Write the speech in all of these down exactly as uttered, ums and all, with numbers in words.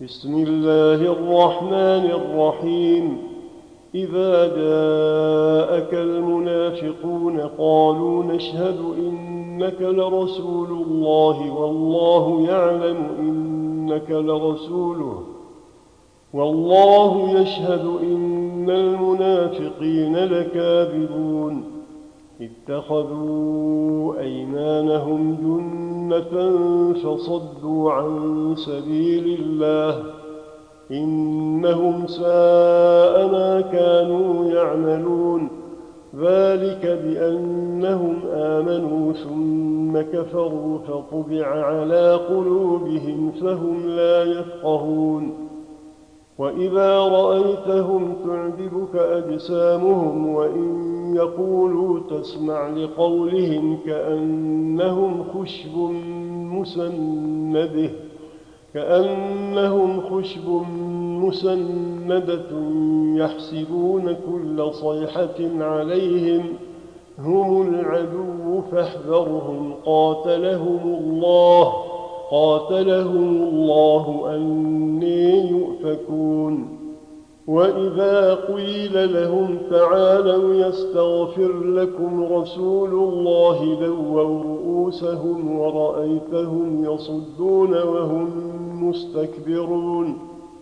بسم الله الرحمن الرحيم. إذا جاءك المنافقون قالوا نشهد إنك لرسول الله والله يعلم إنك لرسوله والله يشهد إن المنافقين لكاذبون. اتخذوا أيمانهم جنة فصدوا عن سبيل الله إنهم ساء ما كانوا يعملون. ذلك بأنهم آمنوا ثم كفروا فطبع على قلوبهم فهم لا يفقهون. وإذا رأيتهم تعجبك أجسامهم وإن يقولوا تسمع لقولهم كأنهم خشب مسندة كأنهم خشب مسندة يحسبون كل صيحة عليهم هم العدو فاحذرهم قاتلهم الله قاتلهم الله أني يؤفكون. وإذا قيل لهم تعالوا يستغفر لكم رسول الله لووا رؤوسهم ورأيتهم يصدون وهم مستكبرون.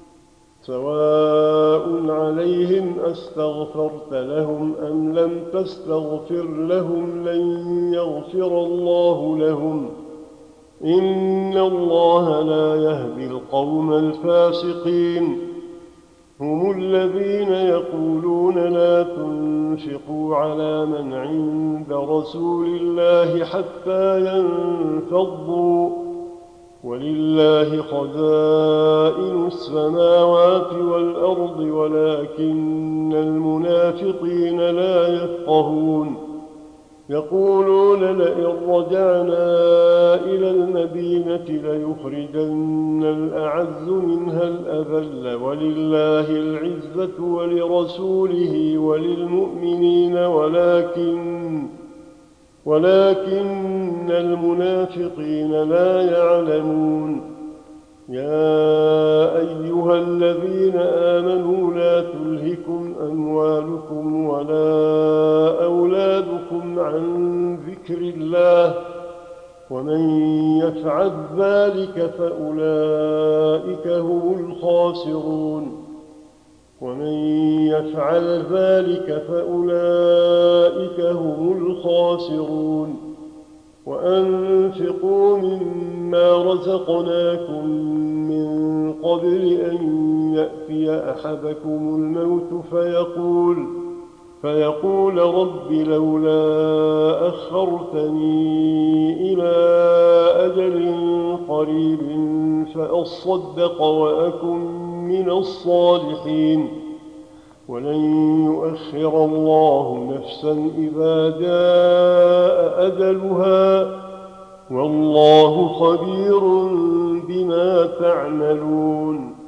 سواء عليهم أستغفرت لهم أم لم تستغفر لهم لن يغفر الله لهم إن الله لا يهدي القوم الفاسقين. هم الذين يقولون لا تنفقوا على من عند رسول الله حتى ينفضوا ولله خزائن السماوات والأرض ولكن المنافقين لا يفقهون. يقولون لئن رجعنا إلى المدينة ليخرجن الأعز منها الأذل ولله العزة ولرسوله وللمؤمنين ولكن ولكن المنافقين لا يعلمون. يا أيها الذين آمنوا لا تلهكم أموالكم ولا أولادكم عن ذكر الله ومن يفعل ذلك فأولئك هم الخاسرون. ومن يفعل ذلك فأولئك هم الخاسرون. وأنفقوا مما رزقناكم من قبل أن يأتي أحدكم الموت فيقول فيقول رب لولا أخرتني إلى أجل قريب فأصدق وأكن من الصالحين ولن يؤخر الله نفسا إذا جاء أجلها والله خبير بما تعملون.